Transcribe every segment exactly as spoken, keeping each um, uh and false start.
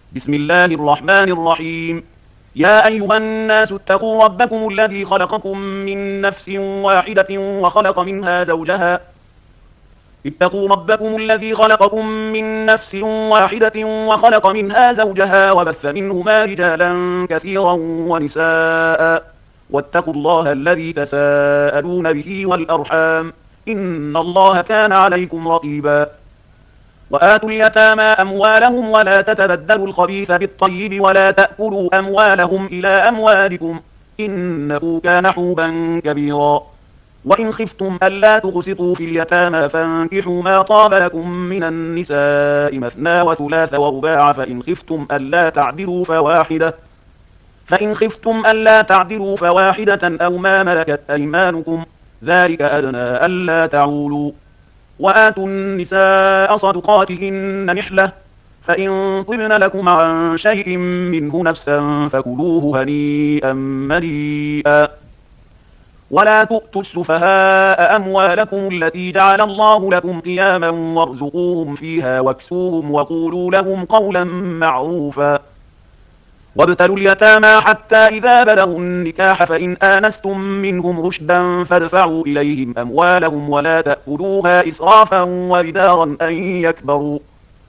بسم الله الرحمن الرحيم. يا أيها الناس اتقوا ربكم الذي خلقكم من نفس واحدة وخلق منها زوجها اتقوا ربكم الذي خلقكم من نفس واحدة وخلق منها زوجها وبث منهما رجالا كثيرا ونساء واتقوا الله الذي تساءلون به والأرحام إن الله كان عليكم رقيبا. وآتوا اليتامى أموالهم ولا تتبدلوا الخبيث بالطيب ولا تأكلوا أموالهم إلى أموالكم إنه كان حوبا كبيرا. وإن خفتم ألا تقسطوا في اليتامى فانكحوا ما طاب لكم من النساء مثنى وثلاث ورباع فإن خفتم ألا تعدلوا فواحدة فإن خفتم ألا تعدلوا فواحدة أو ما ملكت أيمانكم ذلك أدنى ألا تعولوا. وآتوا النساء صدقاتهن نحلة فإن طبن لكم عن شيء منه نفسا فكلوه هنيئا مريئا. ولا تؤتوا السفهاء أموالكم التي جعل الله لكم قياما وارزقوهم فيها واكسوهم وقولوا لهم قولا معروفا. وابتلوا اليتامى حتى إذا بلغوا النكاح فإن آنستم منهم رشدا فادفعوا إليهم أموالهم ولا تأكلوها إسرافا وبدارا أن يكبروا.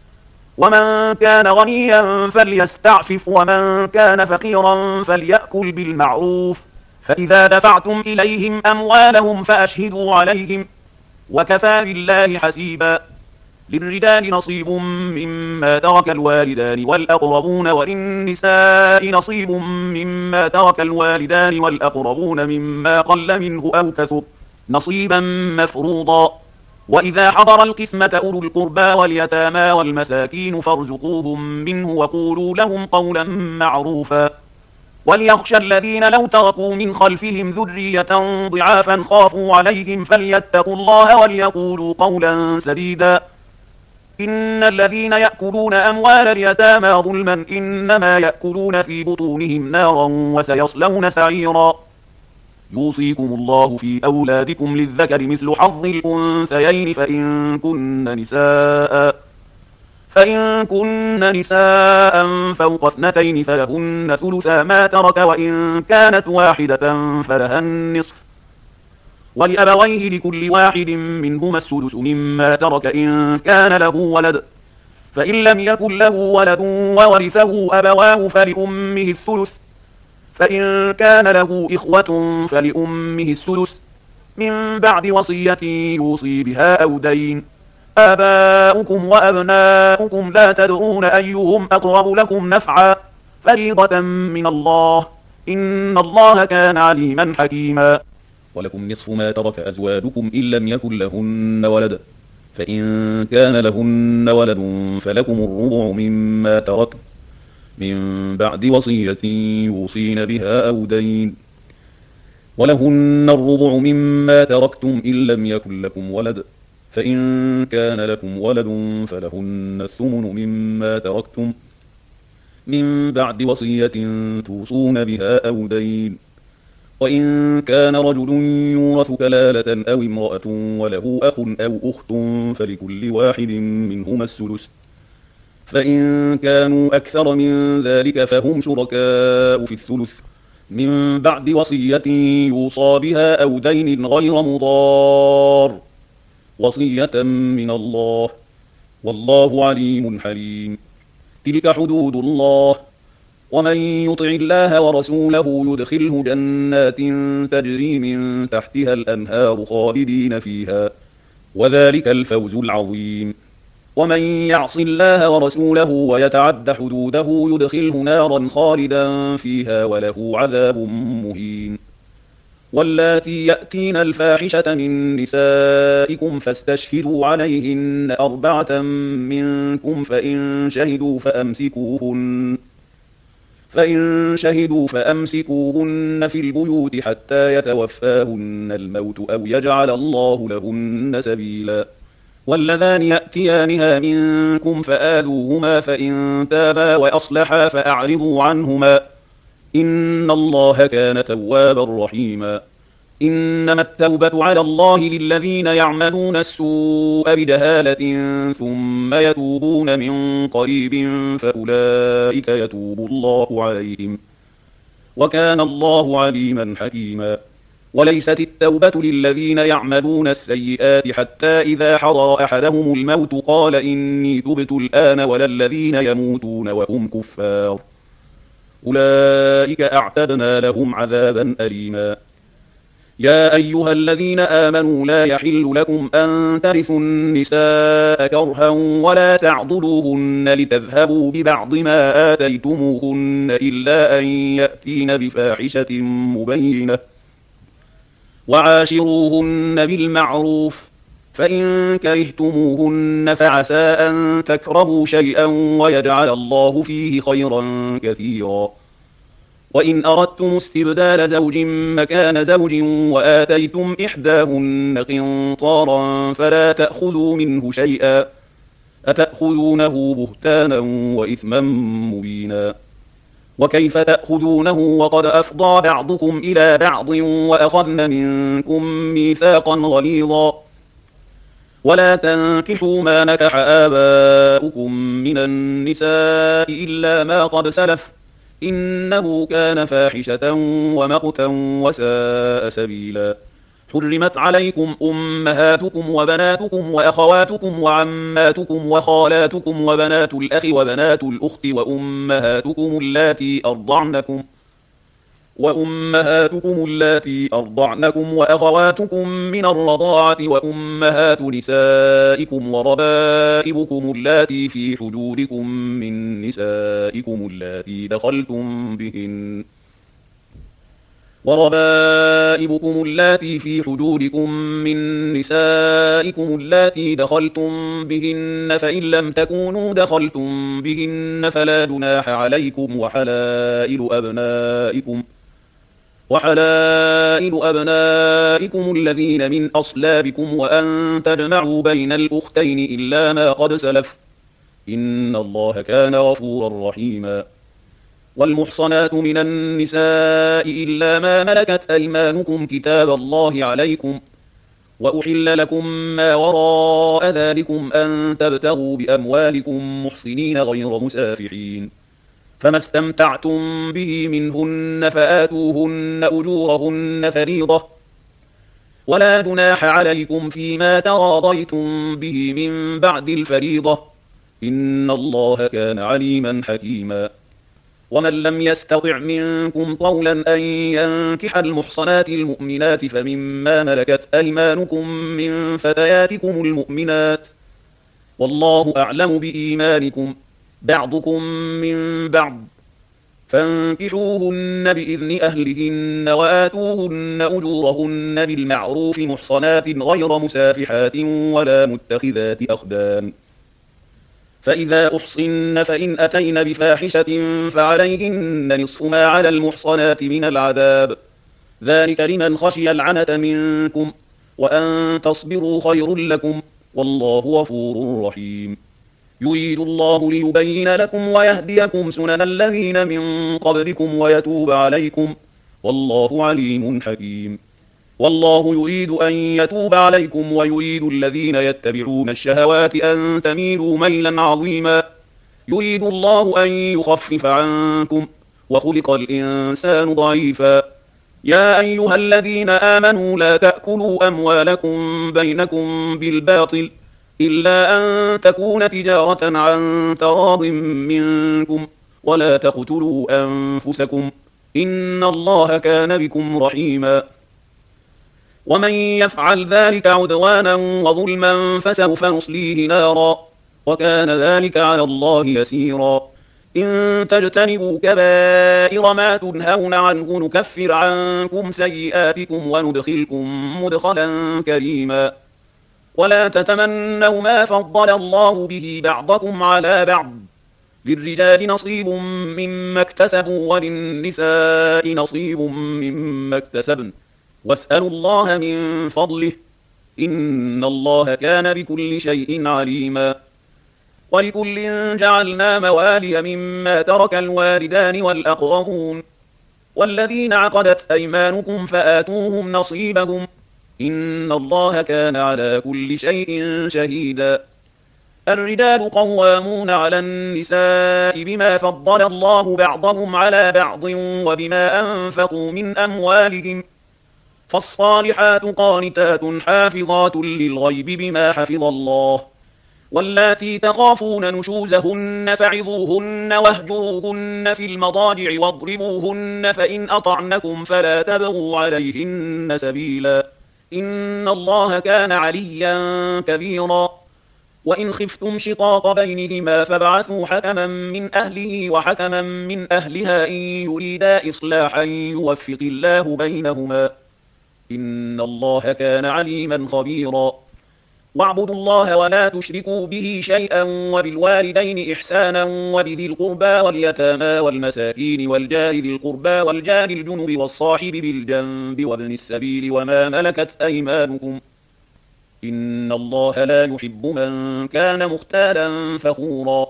ومن كان غنيا فليستعفف ومن كان فقيرا فليأكل بالمعروف. فإذا دفعتم إليهم أموالهم فأشهدوا عليهم وكفى بالله حسيبا. للرجال نصيب مما ترك الوالدان والأقربون وللنساء نصيب مما ترك الوالدان والأقربون مما قل منه أو كثر نصيبا مفروضا. وإذا حضر القسمة أولو القربى واليتامى والمساكين فارزقوهم منه وقولوا لهم قولا معروفا. وليخشى الذين لو تركوا من خلفهم ذرية ضعافا خافوا عليهم فليتقوا الله وليقولوا قولا سديدا. إن الذين يأكلون أموال اليتامى ظلما إنما يأكلون في بطونهم نارا وسيصلون سعيرا. يوصيكم الله في أولادكم للذكر مثل حظ الأنثيين فإن كن نساء فإن كن نساء فوق اثنتين فلهن ثلثا ما ترك وإن كانت واحدة فلها النصف. ولأبويه لكل واحد منهما السدس مما ترك إن كان له ولد فإن لم يكن له ولد وورثه أبواه فلأمه الثلث فإن كان له إخوة فلأمه السدس من بعد وصية يوصي بها أو دين. آباؤكم وأبناؤكم لا تدرون أيهم أقرب لكم نفعا فريضة من الله إن الله كان عليما حكيما. ولكم نصف ما ترك أزواجكم إن لم يكن لهن ولد فإن كان لهن ولد فلكم الربع مما ترك من بعد وصية يوصين بها أو دين. ولهن الربع مما تركتم إن لم يكن لكم ولد فإن كان لكم ولد فلهن الثمن مما تركتم من بعد وصية توصون بها أو دين. وإن كان رجل يورث كلالة أو امرأة وله أخ أو أخت فلكل واحد منهما السدس فإن كانوا أكثر من ذلك فهم شركاء في الثلث من بعد وصية يوصى بها أو دين غير مضار وصية من الله والله عليم حليم. تلك حدود الله ومن يطع الله ورسوله يدخله جنات تجري من تحتها الأنهار خالدين فيها وذلك الفوز العظيم. ومن يعص الله ورسوله ويتعد حدوده يدخله نارا خالدا فيها وله عذاب مهين. واللاتي يأتين الفاحشة من نسائكم فاستشهدوا عليهن أربعة منكم فإن شهدوا فأمسكوهن فإن شهدوا فأمسكوهن في البيوت حتى يتوفاهن الموت أو يجعل الله لهن سبيلا. واللذان يأتيانها منكم فآذوهما فإن تابا وأصلحا فأعرضوا عنهما إن الله كان توابا رحيما. إنما التوبة على الله للذين يعملون السوء بجهالة ثم يتوبون من قريب فأولئك يتوب الله عليهم وكان الله عليما حكيما. وليست التوبة للذين يعملون السيئات حتى إذا حضر أحدهم الموت قال إني تبت الآن ولا الذين يموتون وهم كفار أولئك أعتدنا لهم عذابا أليما. يا أيها الذين آمنوا لا يحل لكم أن ترثوا النساء كرها ولا تعضلوهن لتذهبوا ببعض ما آتيتموهن إلا أن يأتين بفاحشة مبينة وعاشروهن بالمعروف فإن كرهتموهن فعسى أن تكرهوا شيئا ويجعل الله فيه خيرا كثيرا. وإن أردتم استبدال زوج مكان زوج وآتيتم إحداهن قنطارا فلا تأخذوا منه شيئا أتأخذونه بهتانا وإثما مبينا. وكيف تأخذونه وقد أفضى بعضكم إلى بعض وأخذن منكم ميثاقا غليظا. ولا تنكحوا ما نكح آباؤكم من النساء إلا ما قد سلف إنه كان فاحشة ومقتا وساء سبيلا. حرمت عليكم أمهاتكم وبناتكم وأخواتكم وعماتكم وخالاتكم وبنات الأخ وبنات الأخت وأمهاتكم اللاتي أرضعنكم وأمهاتكم اللاتي أرضعنكم وأخواتكم من الرضاعة وأمهات نسائكم وربائبكم اللاتي في حجوركم من نسائكم اللاتي دخلتم بهن وربائبكم اللاتي في حجوركم من نسائكم اللاتي دخلتم بهن فإن لم تكونوا دخلتم بهن فلا جناح عليكم وحلائل أبنائكم وحلائل أبنائكم الذين من أصلابكم وأن تجمعوا بين الأختين إلا ما قد سلف إن الله كان غفورا رحيما. والمحصنات من النساء إلا ما ملكت أيمانكم كتاب الله عليكم وأحل لكم ما وراء ذلكم أن تبتغوا بأموالكم محصنين غير مسافحين فما استمتعتم به منهن فآتوهن أجورهن فريضة ولا جناح عليكم فيما تراضيتم به من بعد الفريضة إن الله كان عليما حكيما. ومن لم يستطع منكم طولا أن ينكح المحصنات المؤمنات فمما ملكت أيمانكم من فتياتكم المؤمنات والله أعلم بإيمانكم بعضكم من بعض فانكحوهن بإذن أهلهن وآتوهن أجورهن بالمعروف محصنات غير مسافحات ولا متخذات أخدان. فإذا أحصن فإن أتين بفاحشة فعليهن نصف ما على المحصنات من العذاب ذلك لمن خشي العنة منكم وأن تصبروا خير لكم والله غفور رحيم. يريد الله ليبين لكم ويهديكم سنن الذين من قبلكم ويتوب عليكم والله عليم حكيم. والله يريد أن يتوب عليكم ويريد الذين يتبعون الشهوات أن تميلوا ميلا عظيما. يريد الله أن يخفف عنكم وخلق الإنسان ضعيفا. يا أيها الذين آمنوا لا تأكلوا أموالكم بينكم بالباطل إلا أن تكون تجارة عن تراض منكم ولا تقتلوا أنفسكم إن الله كان بكم رحيما. ومن يفعل ذلك عدوانا وظلما فسوف نصليه نارا وكان ذلك على الله يسيرا. إن تجتنبوا كبائر ما تنهون عنه نكفر عنكم سيئاتكم وندخلكم مدخلا كريما. ولا تتمنوا ما فضل الله به بعضكم على بعض للرجال نصيب مما اكتسبوا وللنساء نصيب مما اكتسبن واسألوا الله من فضله إن الله كان بكل شيء عليما. ولكل جعلنا موالي مما ترك الوالدان والأقربون والذين عقدت أيمانكم فآتوهم نصيبهم إن الله كان على كل شيء شهيدا. الرجال قوامون على النساء بما فضل الله بعضهم على بعض وبما أنفقوا من أموالهم فالصالحات قانتات حافظات للغيب بما حفظ الله واللاتي تخافون نشوزهن فعظوهن واهجروهن في المضاجع واضربوهن فإن أطعنكم فلا تبغوا عليهن سبيلا إن الله كان عليا كبيرا. وإن خفتم شقاق بينهما فابعثوا حكما من أهله وحكما من أهلها إن يريدا إصلاحا يوفق الله بينهما إن الله كان عليما خبيرا. واعبدوا الله ولا تشركوا به شيئا وبالوالدين إحسانا وبذي القربى واليتامى والمساكين والجار ذي القربى والجار الجنب والصاحب بالجنب وابن السبيل وما ملكت أيمانكم إن الله لا يحب من كان مختالا فخورا.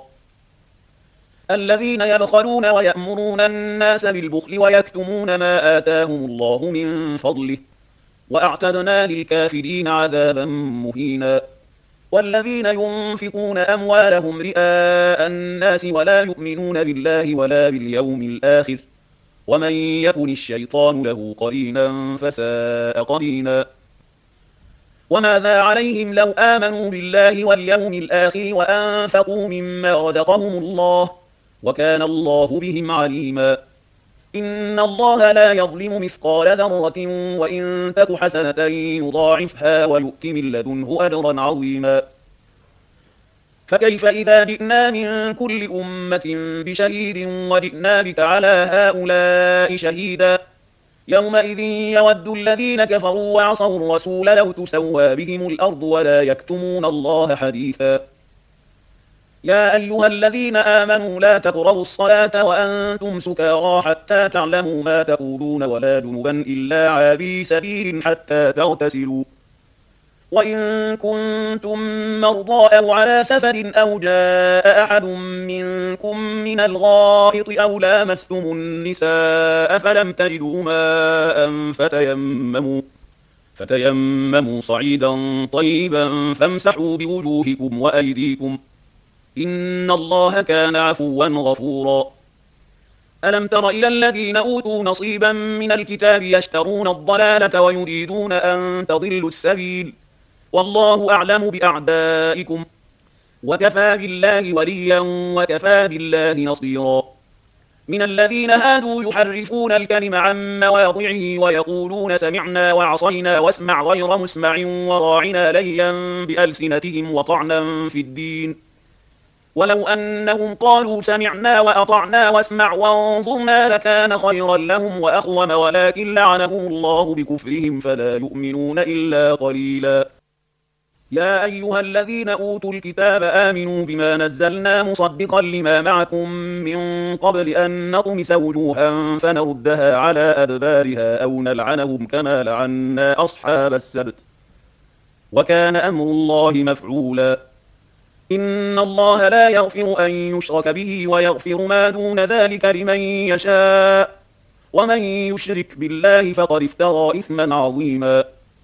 الذين يبخلون ويأمرون الناس بالبخل ويكتمون ما آتاهم الله من فضله وأعتدنا للكافرين عذابا مهينا. والذين ينفقون أموالهم رئاء الناس ولا يؤمنون بالله ولا باليوم الآخر ومن يكن الشيطان له قرينا فساء قرينا. وماذا عليهم لو آمنوا بالله واليوم الآخر وأنفقوا مما رزقهم الله وكان الله بهم عليما. إن الله لا يظلم مثقال ذرة وإن تك حسنة يضاعفها ويؤت من لدنه أجرا عظيما. فكيف إذا جئنا من كل أمة بشهيد وجئنا بك على هؤلاء شهيدا يومئذ يود الذين كفروا وعصوا الرسول لو تسوى بهم الأرض ولا يكتمون الله حديثا. يا أيها الذين آمنوا لا تقربوا الصلاة وأنتم سكارى حتى تعلموا ما تقولون ولا جنبا إلا عابري سبيل حتى تغتسلوا وإن كنتم مرضى أو على سفر أو جاء أحد منكم من الغائط أو لامستم النساء فلم تجدوا ماء فتيمموا, فتيمموا صعيدا طيبا فامسحوا بوجوهكم وأيديكم إن الله كان عفوا غفورا. ألم تر إلى الذين أوتوا نصيبا من الكتاب يشترون الضلالة ويريدون أن تضلوا السبيل والله أعلم بأعدائكم وكفى بالله وليا وكفى بالله نصيرا. من الذين هادوا يحرفون الكلم عن مواضعه ويقولون سمعنا وعصينا واسمع غير مسمع وراعنا ليا بألسنتهم وطعنا في الدين ولو أنهم قالوا سمعنا وأطعنا واسمع وانظرنا لكان خيرا لهم وأقوم ولكن لعنهم الله بكفرهم فلا يؤمنون إلا قليلا. يا أيها الذين أوتوا الكتاب آمنوا بما نزلنا مصدقا لما معكم من قبل أن نطمس وجوها فنردها على أدبارها أو نلعنهم كما لعنا أصحاب السبت وكان أمر الله مفعولا. إن الله لا يغفر أن يشرك به ويغفر ما دون ذلك لمن يشاء ومن يشرك بالله فقد افترى إثما عظيما.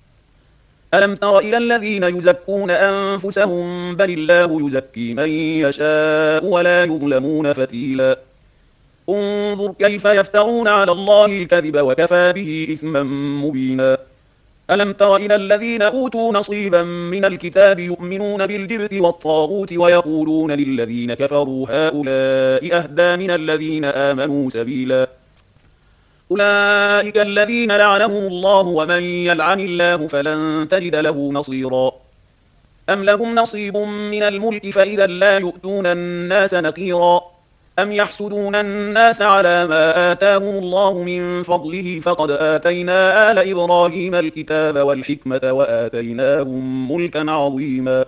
ألم تر إلى الذين يزكون أنفسهم بل الله يزكي من يشاء ولا يظلمون فتيلا. انظر كيف يفترون على الله الكذب وكفى به إثما مبينا. ألم تر إلى الذين أوتوا نصيبا من الكتاب يؤمنون بالجبت والطاغوت ويقولون للذين كفروا هؤلاء أهدى من الذين آمنوا سبيلا. أولئك الذين لعنهم الله ومن يلعن الله فلن تجد له نصيرا. أم لهم نصيب من الملك فإذا لا يؤتون الناس نقيرا. أم يحسدون الناس على ما آتاهم الله من فضله فقد آتينا آل إبراهيم الكتاب والحكمة وآتيناهم ملكا عظيما.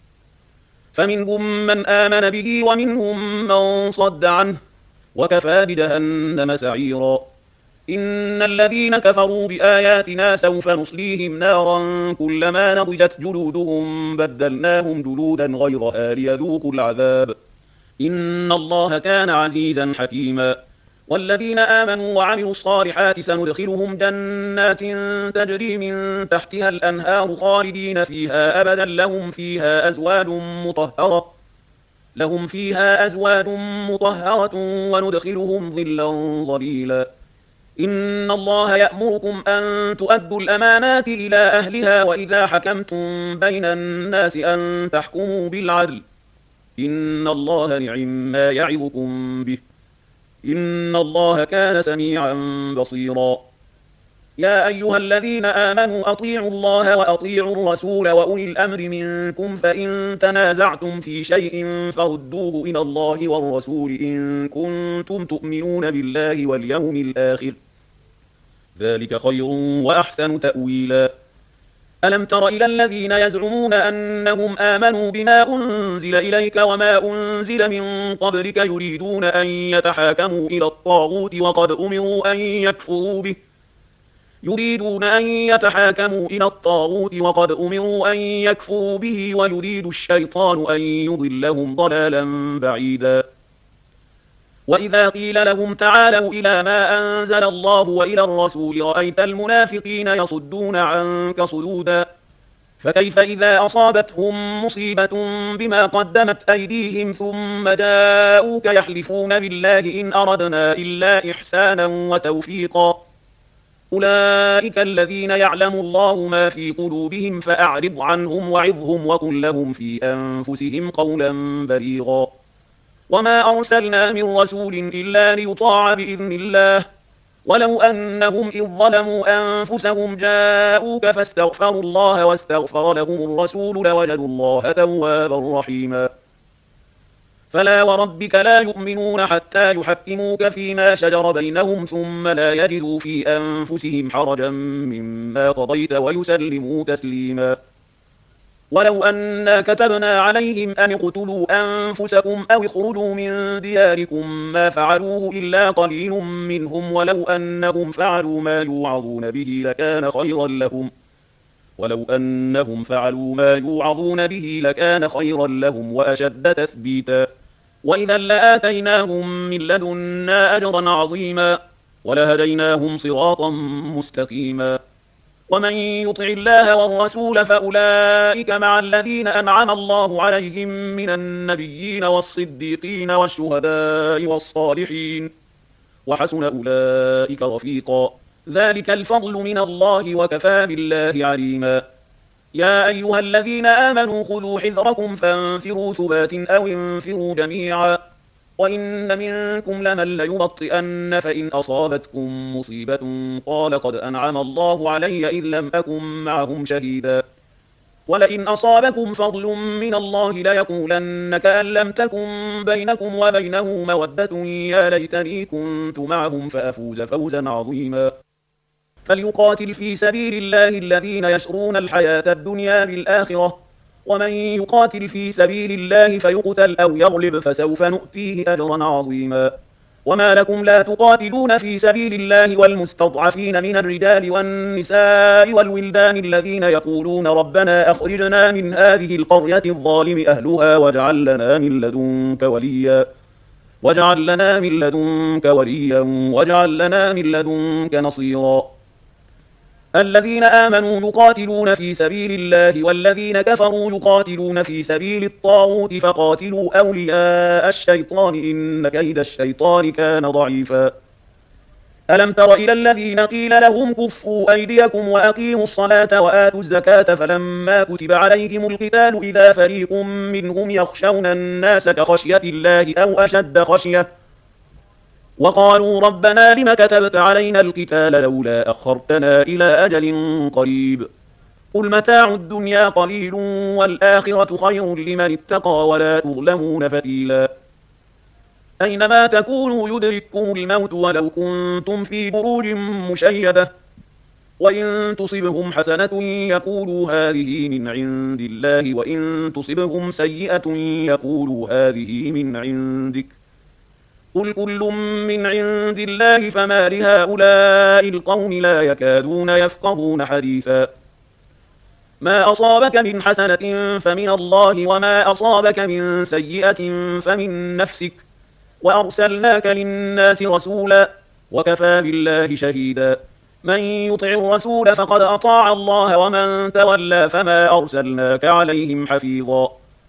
فمنهم من آمن به ومنهم من صد عنه وكفى بجهنم سعيرا. إن الذين كفروا بآياتنا سوف نصليهم نارا كلما نضجت جلودهم بدلناهم جلودا غيرها ليذوقوا العذاب إن الله كان عزيزا حكيما. والذين آمنوا وعملوا الصالحات سندخلهم جنات تجري من تحتها الأنهار خالدين فيها أبدا لهم فيها أزواج مطهرة لهم فيها أزواج مطهرة وندخلهم ظلا ظليلا. إن الله يأمركم أن تؤدوا الأمانات إلى أهلها وإذا حكمتم بين الناس أن تحكموا بالعدل. إن الله نعم ما يعظكم به. إن الله كان سميعا بصيرا. يا أيها الذين آمنوا أطيعوا الله وأطيعوا الرسول وأولي الأمر منكم فإن تنازعتم في شيء فردوه إلى الله والرسول إن كنتم تؤمنون بالله واليوم الآخر ذلك خير وأحسن تأويلا. ألم تر إلى الذين يزعمون أنهم آمنوا بما أنزل إليك وما أنزل من قبلك يريدون أن يتحاكموا إلى الطاغوت وقد أمروا أن يكفروا به يريدون أن يتحاكموا إلى الطاغوت وقد أمروا أن يكفروا به ويريد الشيطان أن يضلهم ضلالا بعيدا. وإذا قيل لهم تعالوا إلى ما أنزل الله وإلى الرسول رأيت المنافقين يصدون عنك صدودا. فكيف إذا أصابتهم مصيبة بما قدمت أيديهم ثم جاءوك يحلفون بالله إن أردنا إلا إحسانا وتوفيقا. أولئك الذين يعلم الله ما في قلوبهم فأعرض عنهم وعظهم وقل لهم في أنفسهم قولا بليغا. وما أرسلنا من رسول إلا ليطاع بإذن الله ولو أنهم إذ ظلموا أنفسهم جاءوك فاستغفروا الله واستغفر لهم الرسول لوجدوا الله توابا رحيما. فلا وربك لا يؤمنون حتى يحكموك فيما شجر بينهم ثم لا يجدوا في أنفسهم حرجا مما قضيت ويسلموا تسليما. ولو أنا كتبنا عليهم أن اقتلوا أنفسكم أو اخرجوا من دياركم ما فعلوه إلا قليل منهم ولو أنهم فعلوا ما يوعظون به لكان خيرا لهم ولو أنهم فعلوا ما يوعظون به لكان خيرا لهم وأشد تثبيتا وإذا لآتيناهم من لدنا أجرا عظيما ولهديناهم صراطا مستقيما. ومن يطع الله والرسول فأولئك مع الذين أنعم الله عليهم من النبيين والصديقين والشهداء والصالحين وحسن أولئك رفيقا. ذلك الفضل من الله وكفى بالله عليما. يا أيها الذين آمنوا خذوا حذركم فانفروا ثبات أو انفروا جميعا وإن منكم لمن ليبطئن فإن أصابتكم مصيبة قال قد أنعم الله علي إذ لم أكن معهم شهيدا ولئن أصابكم فضل من الله ليقولن كأن لم تكن بينكم وبينه مودة يا ليتني كنت معهم فأفوز فوزا عظيما. فليقاتل في سبيل الله الذين يشرون الحياة الدنيا بالآخرة ومن يقاتل في سبيل الله فيقتل أو يغلب فسوف نؤتيه أجرا عظيما. وما لكم لا تقاتلون في سبيل الله والمستضعفين من الرجال والنساء والولدان الذين يقولون ربنا أخرجنا من هذه القرية الظالم أهلها واجعل لنا من لدنك وليا واجعل لنا من لدنك وليا واجعل لنا من لدنك نصيرا. الذين آمنوا يقاتلون في سبيل الله والذين كفروا يقاتلون في سبيل الطاغوت فقاتلوا أولياء الشيطان إن كيد الشيطان كان ضعيفا. ألم تر إلى الذين قيل لهم كفوا أيديكم وأقيموا الصلاة وآتوا الزكاة فلما كتب عليهم القتال إذا فريق منهم يخشون الناس كخشية الله أو أشد خشية وقالوا ربنا لم كتبت علينا القتال لولا أخرتنا إلى أجل قريب قل متاع الدنيا قليل والآخرة خير لمن اتقى ولا تظلمون فتيلا. أينما تكونوا يدرككم الموت ولو كنتم في بروج مشيدة وإن تصبهم حسنة يقولوا هذه من عند الله وإن تصبهم سيئة يقولوا هذه من عندك قل كل من عند الله فما لهؤلاء القوم لا يكادون يفقهون حديثا. ما أصابك من حسنة فمن الله وما أصابك من سيئة فمن نفسك وأرسلناك للناس رسولا وكفى بالله شهيدا من يطع الرسول فقد أطاع الله ومن تولى فما أرسلناك عليهم حفيظا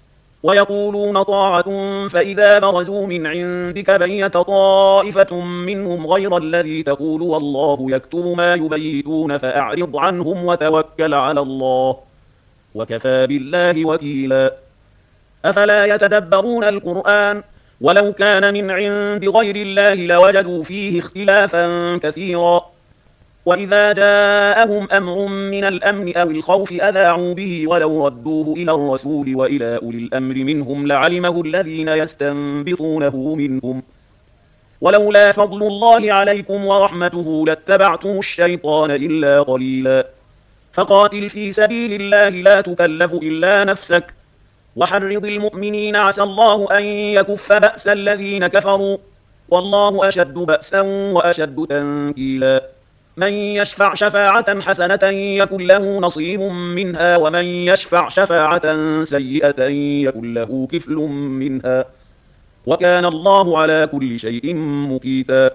ويقولون طاعة فإذا برزوا من عندك بيت طائفة منهم غير الذي تقول والله يكتب ما يبيتون فأعرض عنهم وتوكل على الله وكفى بالله وكيلا أفلا يتدبرون القرآن ولو كان من عند غير الله لوجدوا فيه اختلافا كثيرا وإذا جاءهم أمر من الأمن أو الخوف أذاعوا به ولو ردوه إلى الرسول وإلى أولي الأمر منهم لعلمه الذين يستنبطونه منهم ولولا فضل الله عليكم ورحمته لاتبعتم الشيطان إلا قليلا فقاتل في سبيل الله لا تكلف إلا نفسك وحرض المؤمنين عسى الله أن يكف بأس الذين كفروا والله أشد بأسا وأشد تنكيلا من يشفع شفاعة حسنة يكن له نصيب منها ومن يشفع شفاعة سيئة يكن له كفل منها وكان الله على كل شيء مقيتا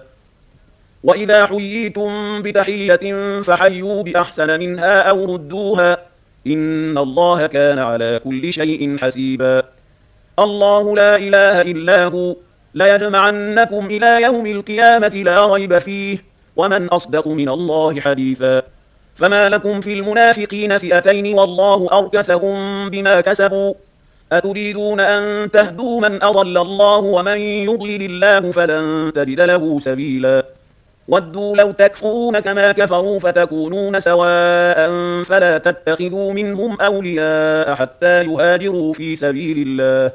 وإذا حييتم بتحية فحيوا بأحسن منها أو ردوها إن الله كان على كل شيء حسيبا الله لا إله إلا هو ليجمعنكم إلى يوم القيامة لا ريب فيه ومن أصدق من الله حديثا فما لكم في المنافقين فئتين والله أركسهم بما كسبوا أتريدون أن تهدوا من أضل الله ومن يضلل الله فلن تجد له سبيلا ودوا لو تكفرون كما كفروا فتكونون سواء فلا تتخذوا منهم أولياء حتى يهاجروا في سبيل الله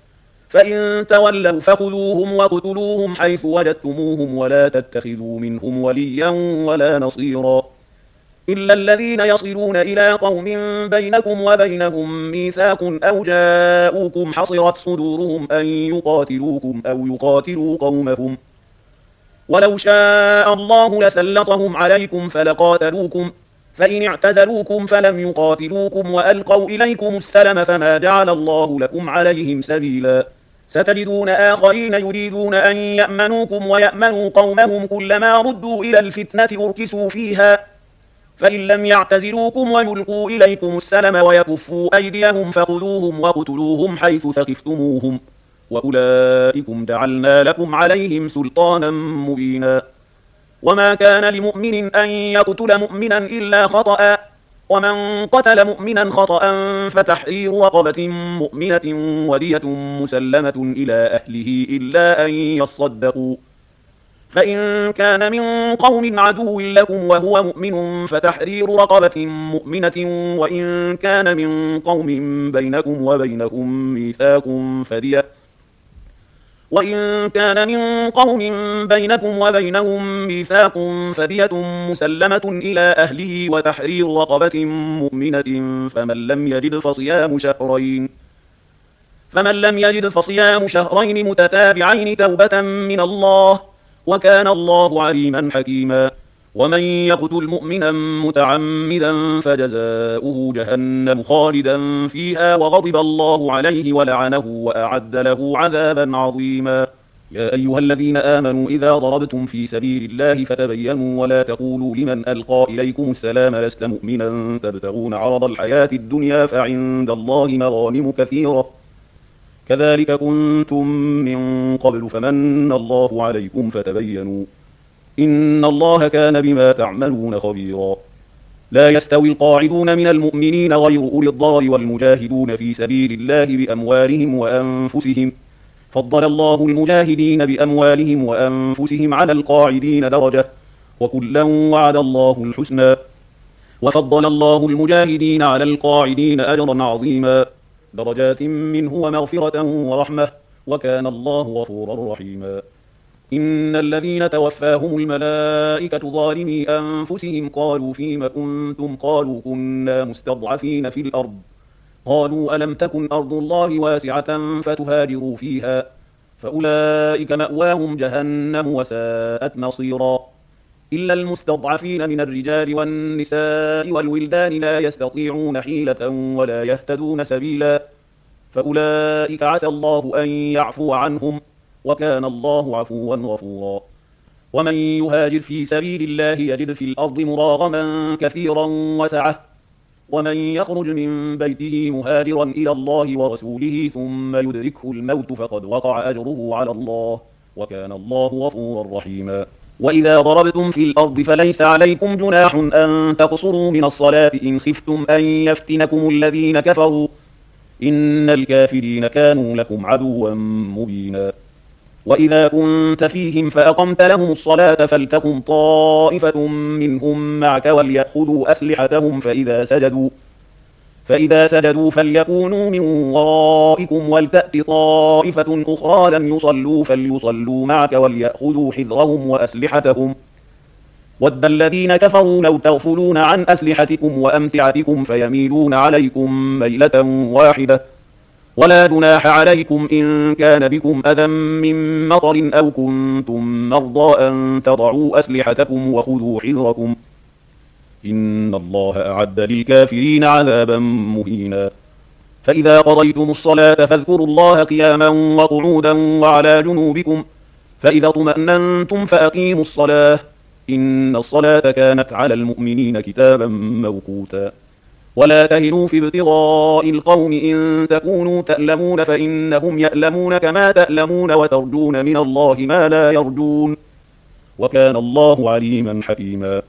فإن تولوا فخذوهم وقتلوهم حيث وجدتموهم ولا تتخذوا منهم وليا ولا نصيرا إلا الذين يصلون إلى قوم بينكم وبينهم ميثاق أو جاءوكم حصرت صدورهم أن يقاتلوكم أو يقاتلوا قومهم ولو شاء الله لسلطهم عليكم فلقاتلوكم فإن اعتزلوكم فلم يقاتلوكم وألقوا إليكم السلم فما جعل الله لكم عليهم سبيلا ستجدون آخرين يريدون أن يأمنوكم ويأمنوا قومهم كلما ردوا إلى الفتنة أركسوا فيها فإن لم يعتزلوكم ويلقوا إليكم السلم ويكفوا أيديهم فخذوهم وقتلوهم حيث ثقفتموهم وأولئكم جعلنا لكم عليهم سلطانا مبينا وما كان لمؤمن أن يقتل مؤمنا إلا خطأ ومن قتل مؤمنا خطأ فتحرير رقبة مؤمنة ودية مسلمة إلى أهله إلا أن يصدقوا فإن كان من قوم عدو لكم وهو مؤمن فتحرير رقبة مؤمنة وإن كان من قوم بينكم وبينهم ميثاق فدية وإن كان من قوم بينكم وبينهم ميثاق فدية مسلمة إلى أهله وتحرير رقبة مؤمنة فمن لم يجد فصيام شهرين فمن لم يجد فصيام شهرين متتابعين توبة من الله وكان الله عليما حكيما ومن يقتل مؤمنا متعمدا فجزاؤه جهنم خالدا فيها وغضب الله عليه ولعنه وأعد له عذابا عظيما يا أيها الذين آمنوا إذا ضربتم في سبيل الله فتبينوا ولا تقولوا لمن ألقى إليكم السلام لست مؤمنا تبتغون عرض الحياة الدنيا فعند الله مغانم كثيرة كذلك كنتم من قبل فمن الله عليكم فتبينوا إن الله كان بما تعملون خبيرا لا يستوي القاعدون من المؤمنين غير أولي الضرر والمجاهدون في سبيل الله بأموالهم وأنفسهم فضل الله المجاهدين بأموالهم وأنفسهم على القاعدين درجة وكلا وعد الله الحسنى وفضل الله المجاهدين على القاعدين أجرا عظيما درجات منه ومغفرة ورحمة وكان الله غفورا رحيما إن الذين توفاهم الملائكة ظالمي أنفسهم قالوا فيم كنتم قالوا كنا مستضعفين في الأرض قالوا ألم تكن أرض الله واسعة فتهاجروا فيها فأولئك مأواهم جهنم وساءت مصيرا إلا المستضعفين من الرجال والنساء والولدان لا يستطيعون حيلة ولا يهتدون سبيلا فأولئك عسى الله أن يعفو عنهم وكان الله عفوا غفورا. ومن يهاجر في سبيل الله يجد في الأرض مراغما كثيرا وسعة، ومن يخرج من بيته مهاجرا إلى الله ورسوله ثم يدركه الموت فقد وقع أجره على الله، وكان الله غفورا رحيما. وإذا ضربتم في الأرض فليس عليكم جناح أن تقصروا من الصلاة إن خفتم أن يفتنكم الذين كفروا، إن الكافرين كانوا لكم عدوا مبينا. وإذا كنت فيهم فأقمت لهم الصلاة فلتقم طائفة منهم معك وليأخذوا أسلحتهم فإذا سجدوا فإذا سجدوا فليكونوا من ورائكم ولتأت طائفة أخرى لم يصلوا فليصلوا معك وليأخذوا حذرهم وأسلحتهم. ود الذين كفروا لو تغفلون عن أسلحتكم وأمتعتكم فيميلون عليكم ميلة واحدة، ولا جناح عليكم إن كان بكم أذى من مطر أو كنتم مرضى أن تضعوا أسلحتكم وخذوا حذركم، إن الله أعد للكافرين عذابا مهينا. فإذا قضيتم الصلاة فاذكروا الله قياما وقعودا وعلى جنوبكم، فإذا اطمأننتم فأقيموا الصلاة، إن الصلاة كانت على المؤمنين كتابا موقوتا. ولا تهنوا في ابتغاء القوم إن تكونوا تألمون فإنهم يألمون كما تألمون وترجون من الله ما لا يرجون، وكان الله عليما حكيما.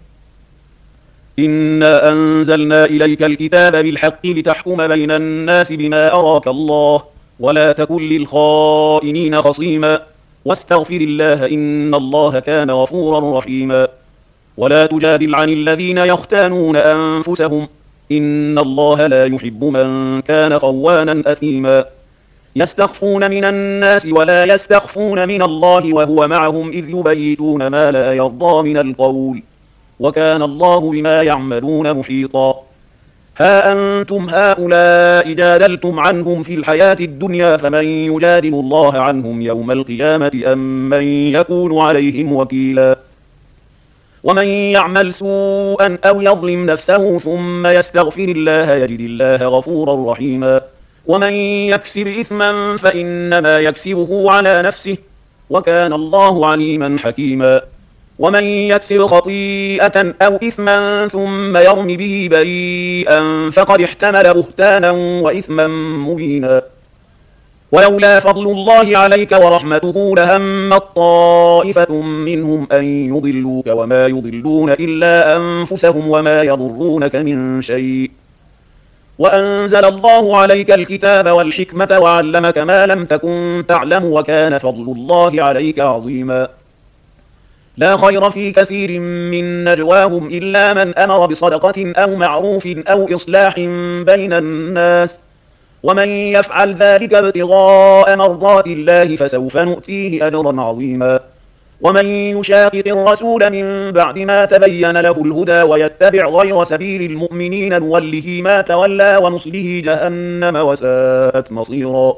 إنا أنزلنا إليك الكتاب بالحق لتحكم بين الناس بما أراك الله، ولا تكن للخائنين خصيما، واستغفر الله إن الله كان غفورا رحيما. ولا تجادل عن الذين يختانون أنفسهم، إن الله لا يحب من كان خوانا أثيما. يستخفون من الناس ولا يستخفون من الله وهو معهم إذ يبيتون ما لا يرضى من القول، وكان الله بما يعملون محيطا. ها أنتم هؤلاء جادلتم عنهم في الحياة الدنيا فمن يجادل الله عنهم يوم القيامة أم من يكون عليهم وكيلا. ومن يعمل سوءا أو يظلم نفسه ثم يستغفر الله يجد الله غفورا رحيما. ومن يكسب إثما فإنما يكسبه على نفسه، وكان الله عليما حكيما. ومن يكسب خطيئة أو إثما ثم يرم به بريئا فقد احتمل بهتانا وإثما مبينا. ولولا فضل الله عليك ورحمته لهمت طائفة منهم أن يضلوك وما يضلون إلا أنفسهم وما يضرونك من شيء، وأنزل الله عليك الكتاب والحكمة وعلمك ما لم تكن تعلم وكان فضل الله عليك عظيما. لا خير في كثير من نجواهم إلا من أمر بصدقة أو معروف أو إصلاح بين الناس، ومن يفعل ذلك ابتغاء مرضات الله فسوف نؤتيه أجرا عظيما. ومن يشاقق الرسول من بعد ما تبين له الهدى ويتبع غير سبيل المؤمنين نوله ما تولى ونصله جهنم وساءت مصيرا.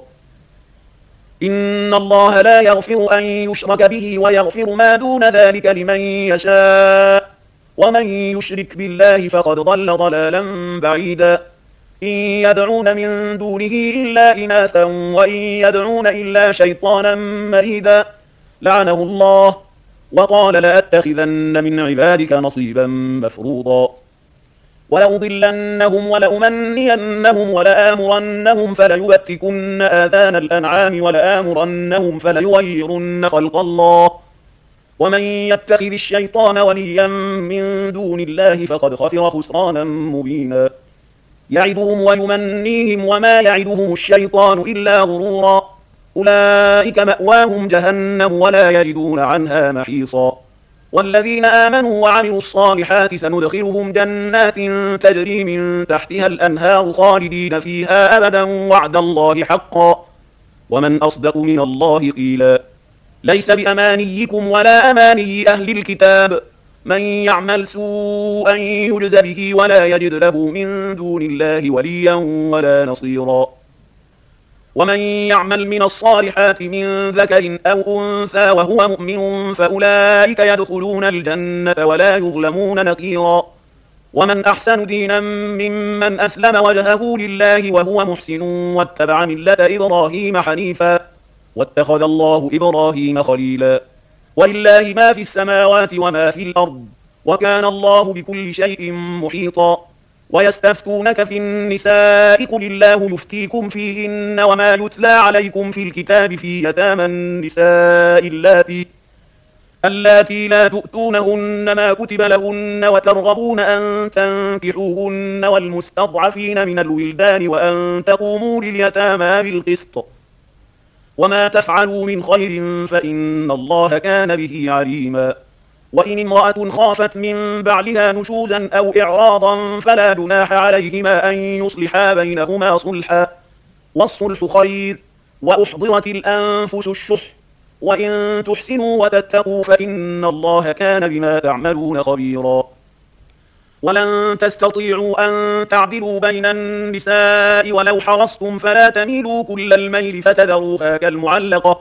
إن الله لا يغفر أن يشرك به ويغفر ما دون ذلك لمن يشاء، ومن يشرك بالله فقد ضل ضلالا بعيدا. إن يدعون من دونه إلا إناثا وإن يدعون إلا شيطانا مريدا لعنه الله وقال لأتخذن من عبادك نصيبا مفروضا. ولأضلنهم ولأمنينهم ولآمرنهم فليبتكن آذان الأنعام ولآمرنهم فليغيرن خلق الله. ومن يتخذ الشيطان وليا من دون الله فقد خسر خسرانا مبينا. يعدهم ويمنيهم وما يعدهم الشيطان إلا غرورا. أولئك مأواهم جهنم ولا يجدون عنها محيصا. والذين آمنوا وعملوا الصالحات سندخلهم جنات تجري من تحتها الأنهار خالدين فيها أبدا وعد الله حقا، ومن أصدق من الله قيلا. ليس بأمانيكم ولا أماني أهل الكتاب، من يعمل سوءا يجز به ولا يجد له من دون الله وليا ولا نصيرا. ومن يعمل من الصالحات من ذكر أو أنثى وهو مؤمن فأولئك يدخلون الجنة ولا يظلمون نقيرا. ومن أحسن دينا ممن أسلم وجهه لله وهو محسن واتبع ملة إبراهيم حنيفا واتخذ الله إبراهيم خليلا ولله ما في السماوات وما في الأرض وكان الله بكل شيء محيطا ويستفتونك في النساء قل الله يفتيكم فيهن وما يتلى عليكم في الكتاب في يتامى النساء اللاتي اللاتي لا تؤتونهن ما كتب لهن وترغبون أن تنكحوهن والمستضعفين من الولدان وأن تقوموا لليتامى بالقسط وما تفعلوا من خير فإن الله كان به عليما وإن امرأة خافت من بعلها نشوزا أو إعراضا فلا جناح عليهما أن يصلحا بينهما صلحا والصلح خير وأحضرت الأنفس الشح وإن تحسنوا وتتقوا فإن الله كان بما تعملون خبيرا ولن تستطيعوا أن تعدلوا بين النساء ولو حرصتم فلا تميلوا كل الميل فتذروها كالمعلقة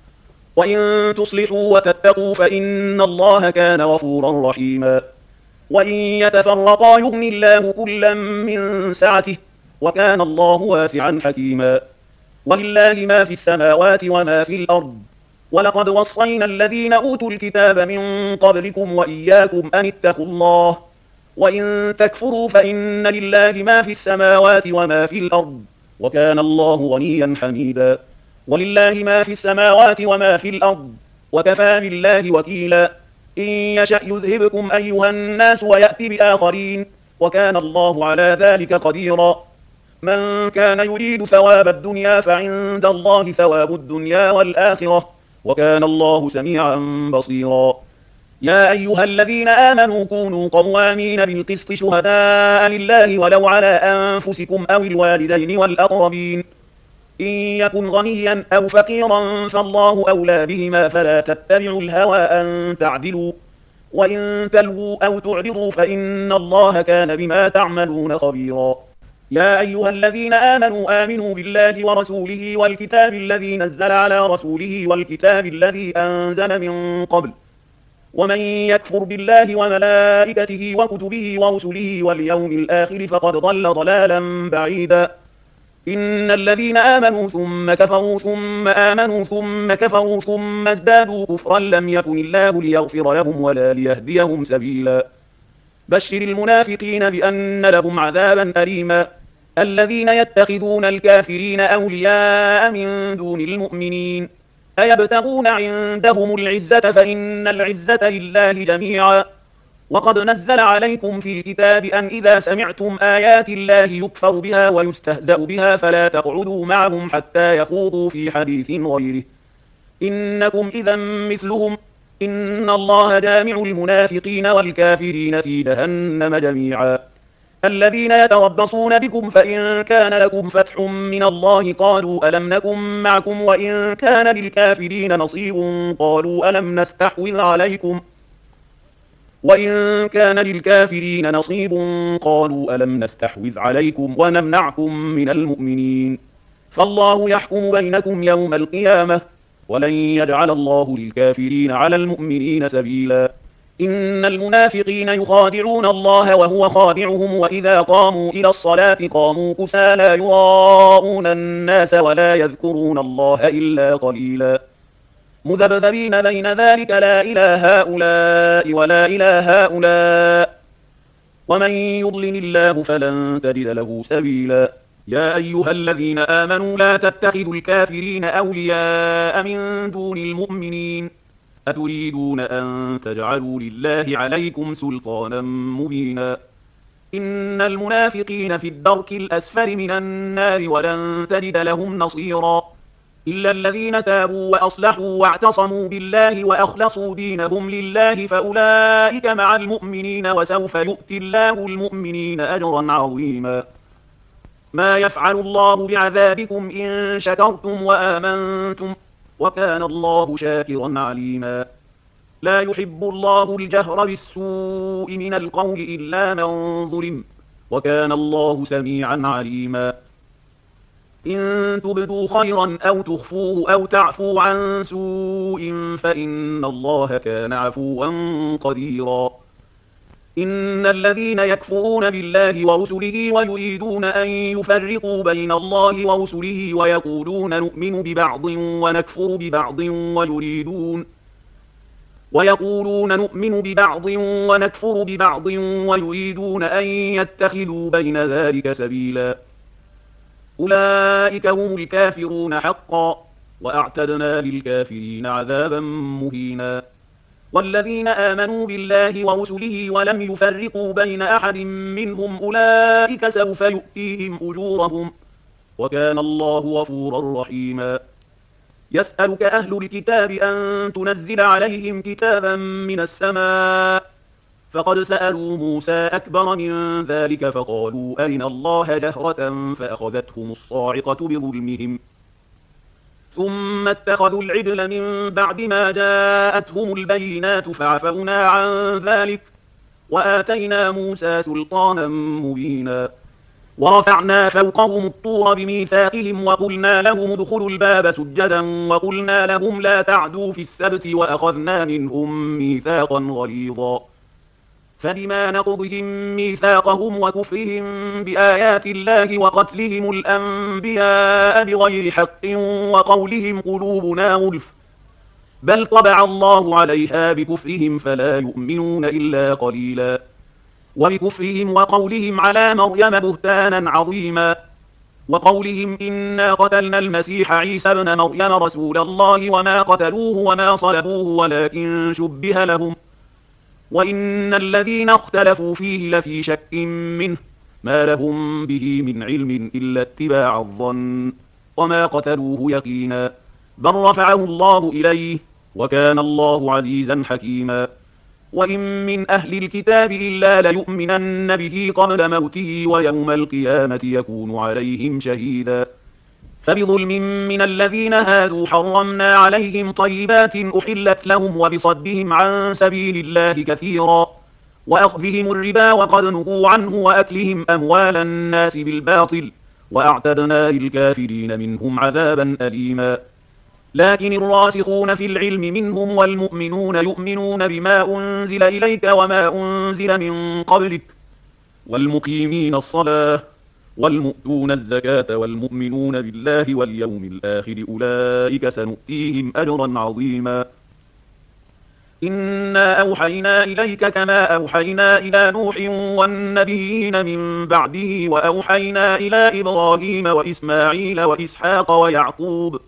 وإن تصلحوا وتتقوا فإن الله كان غفورا رحيما وإن يتفرقا يغني الله كلا من سعته وكان الله واسعا حكيما ولله ما في السماوات وما في الأرض ولقد وصينا الذين أوتوا الكتاب من قبلكم وإياكم أن اتقوا الله وإن تكفروا فإن لله ما في السماوات وما في الأرض وكان الله غنيا حميدا ولله ما في السماوات وما في الأرض وكفى بالله وكيلا إن يشأ يذهبكم أيها الناس ويأتي بآخرين وكان الله على ذلك قديرا من كان يريد ثواب الدنيا فعند الله ثواب الدنيا والآخرة وكان الله سميعا بصيرا يا أيها الذين آمنوا كونوا قوامين بالقسط شهداء لله ولو على أنفسكم أو الوالدين والأقربين إن يكن غنيا أو فقيرا فالله أولى بهما فلا تتبعوا الهوى أن تعدلوا وإن تلووا أو تعرضوا فإن الله كان بما تعملون خبيرا يا أيها الذين آمنوا آمنوا بالله ورسوله والكتاب الذي نزل على رسوله والكتاب الذي أنزل من قبل ومن يكفر بالله وملائكته وكتبه ورسله واليوم الآخر فقد ضل ضلالا بعيدا إن الذين آمنوا ثم كفروا ثم آمنوا ثم كفروا ثم ازدادوا كفرا لم يكن الله ليغفر لهم ولا ليهديهم سبيلا بشر المنافقين بأن لهم عذابا أليما الذين يتخذون الكافرين أولياء من دون المؤمنين أيبتغون عندهم العزة فإن العزة لله جميعا وقد نزل عليكم في الكتاب أن إذا سمعتم آيات الله يكفر بها ويستهزأ بها فلا تقعدوا معهم حتى يخوضوا في حديث غيره إنكم إذا مثلهم إن الله جامع المنافقين والكافرين في جهنم جميعا الذين يتربصون بكم فإن كان لكم فتح من الله قالوا ألم نكن معكم وإن كان للكافرين نصيب قالوا ألم نستحوذ عليكم وإن كان للكافرين نصيب قالوا ألم نستحوذ عليكم ونمنعكم من المؤمنين فالله يحكم بينكم يوم القيامة ولن يجعل الله للكافرين على المؤمنين سبيلا إن المنافقين يخادعون الله وهو خادعهم وإذا قاموا إلى الصلاة قاموا كسالى يراءون الناس ولا يذكرون الله إلا قليلا مذبذبين بين ذلك لا إلى هؤلاء ولا إلى هؤلاء ومن يضلل الله فلن تجد له سبيلا يا أيها الذين آمنوا لا تتخذوا الكافرين أولياء من دون المؤمنين أتريدون أن تجعلوا لله عليكم سلطانا مبينا إن المنافقين في الدرك الأسفل من النار ولن تجد لهم نصيرا إلا الذين تابوا وأصلحوا واعتصموا بالله وأخلصوا دينهم لله فأولئك مع المؤمنين وسوف يؤتي الله المؤمنين أجرا عظيما ما يفعل الله بعذابكم إن شكرتم وآمنتم وكان الله شاكرا عليما لا يحب الله الجهر بالسوء من القول إلا من ظلم وكان الله سميعا عليما إن تبدوا خيرا أو تخفوه أو تعفوا عن سوء فإن الله كان عفوا قديرا إن الذين يكفرون بالله ورسله ويريدون أن يفرقوا بين الله ورسله ويقولون نؤمن ببعض ونكفر ببعض ويريدون ويقولون نؤمن ببعض ونكفر ببعض ويريدون أن يتخذوا بين ذلك سبيلا أولئك هم الكافرون حقا وأعتدنا للكافرين عذابا مهينا والذين آمنوا بالله ورسله ولم يفرقوا بين أحد منهم أولئك سوف يؤتيهم أجورهم وكان الله غفورا رحيما يسألك أهل الكتاب أن تنزل عليهم كتابا من السماء فقد سألوا موسى أكبر من ذلك فقالوا أرنا الله جهرة فأخذتهم الصاعقة بظلمهم ثم اتخذوا العجل من بعد ما جاءتهم البينات فعفونا عن ذلك وآتينا موسى سلطانا مبينا ورفعنا فوقهم الطور بميثاقهم وقلنا لهم ادخلوا الباب سجدا وقلنا لهم لا تعدوا في السبت وأخذنا منهم ميثاقا غليظا فبما نقضهم ميثاقهم وكفرهم بآيات الله وقتلهم الأنبياء بغير حق وقولهم قلوبنا غلف بل طبع الله عليها بكفرهم فلا يؤمنون إلا قليلا وبكفرهم وقولهم على مريم بهتانا عظيما وقولهم إنا قتلنا المسيح عيسى ابن مريم رسول الله وما قتلوه وما صلبوه ولكن شبه لهم وإن الذين اختلفوا فيه لفي شك منه ما لهم به من علم إلا اتباع الظن وما قتلوه يقينا بل رفعه الله إليه وكان الله عزيزا حكيما وإن من أهل الكتاب إلا ليؤمنن به قبل موته ويوم القيامة يكون عليهم شهيدا فبظلم من الذين هادوا حرمنا عليهم طيبات أحلت لهم وبصدهم عن سبيل الله كثيرا وأخذهم الربا وقد نهوا عنه وأكلهم أموال الناس بالباطل وأعتدنا للكافرين منهم عذابا أليما لكن الراسخون في العلم منهم والمؤمنون يؤمنون بما أنزل إليك وما أنزل من قبلك والمقيمين الصلاة والمؤتون الزكاة والمؤمنون بالله واليوم الآخر أولئك سنؤتيهم أجرا عظيما إنا أوحينا إليك كما أوحينا إلى نوح والنبيين من بعده وأوحينا إلى إبراهيم وإسماعيل وإسحاق ويعقوب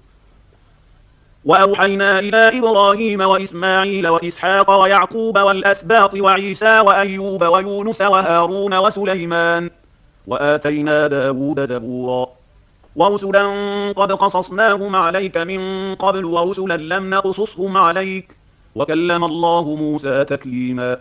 وأوحينا إلى إبراهيم وإسماعيل وإسحاق ويعقوب والأسباط وعيسى وأيوب ويونس وهارون وسليمان وآتينا داود زبورا ورسلا قد قصصناهم عليك من قبل ورسلا لم نقصصهم عليك وكلم الله موسى تكليما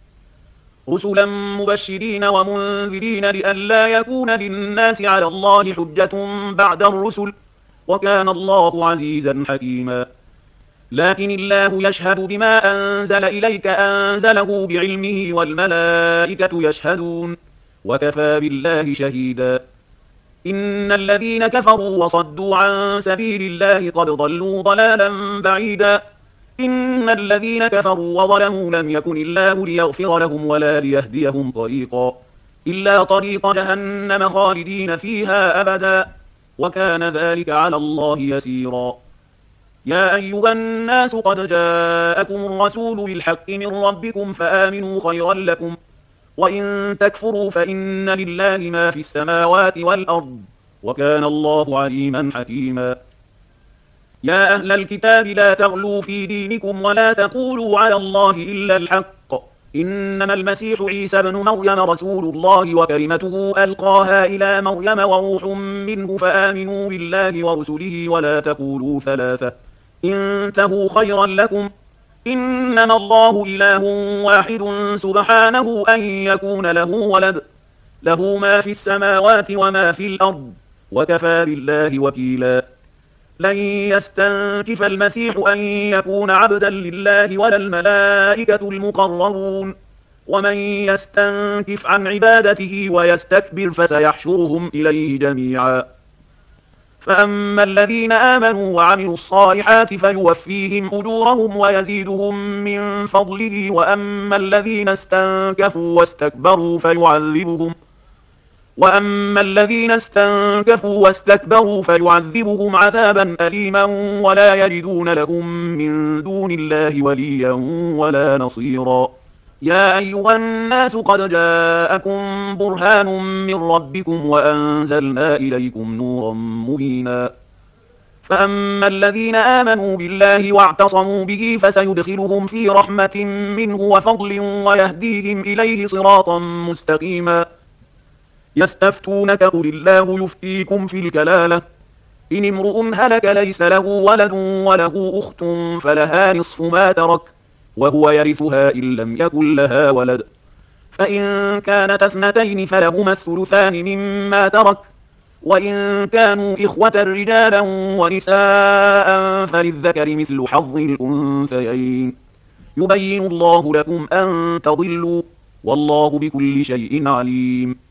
رسلا مبشرين ومنذرين لئلا يكون للناس على الله حجة بعد الرسل وكان الله عزيزا حكيما لكن الله يشهد بما أنزل إليك أنزله بعلمه والملائكة يشهدون وكفى بالله شهيدا إن الذين كفروا وصدوا عن سبيل الله قد ضلوا ضلالا بعيدا إن الذين كفروا وظلموا لم يكن الله ليغفر لهم ولا ليهديهم طريقا إلا طريق جهنم خالدين فيها أبدا وكان ذلك على الله يسيرا يا أيها الناس قد جاءكم الرسول بالحق من ربكم فآمنوا خيرا لكم وإن تكفروا فإن لله ما في السماوات والأرض وكان الله عليما حكيما يا أهل الكتاب لا تغلوا في دينكم ولا تقولوا على الله إلا الحق إنما المسيح عيسى بن مريم رسول الله وكلمته ألقاها إلى مريم وروح منه فآمنوا بالله ورسله ولا تقولوا ثلاثة انتهوا خيرا لكم إنما الله إله واحد سبحانه أن يكون له ولد له ما في السماوات وما في الأرض وكفى بالله وكيلا لن يستنكف المسيح أن يكون عبدا لله ولا الملائكة المقربون ومن يستنكف عن عبادته ويستكبر فسيحشرهم إليه جميعا فأما الذين آمنوا وعملوا الصالحات فيوفيهم أجورهم ويزيدهم من فضله وأما الذين استنكفوا واستكبروا فيعذبهم وأما الذين استنكفوا واستكبروا فيعذبهم عذابا أليما ولا يجدون لهم من دون الله وليا ولا نصيرا. يا أيها الناس قد جاءكم برهان من ربكم وأنزلنا إليكم نورا مبينا. فأما الذين آمنوا بالله واعتصموا به فسيدخلهم في رحمة منه وفضل ويهديهم إليه صراطا مستقيما. يستفتونك قل الله يفتيكم في الكلالة إن امرؤ هلك ليس له ولد وله أخت فلها نصف ما ترك وهو يرثها إن لم يكن لها ولد فإن كانت اثنتين فلهما الثلثان مما ترك وإن كانوا إخوة رجالا ونساء فللذكر مثل حظ الأنثيين يبين الله لكم أن تضلوا والله بكل شيء عليم.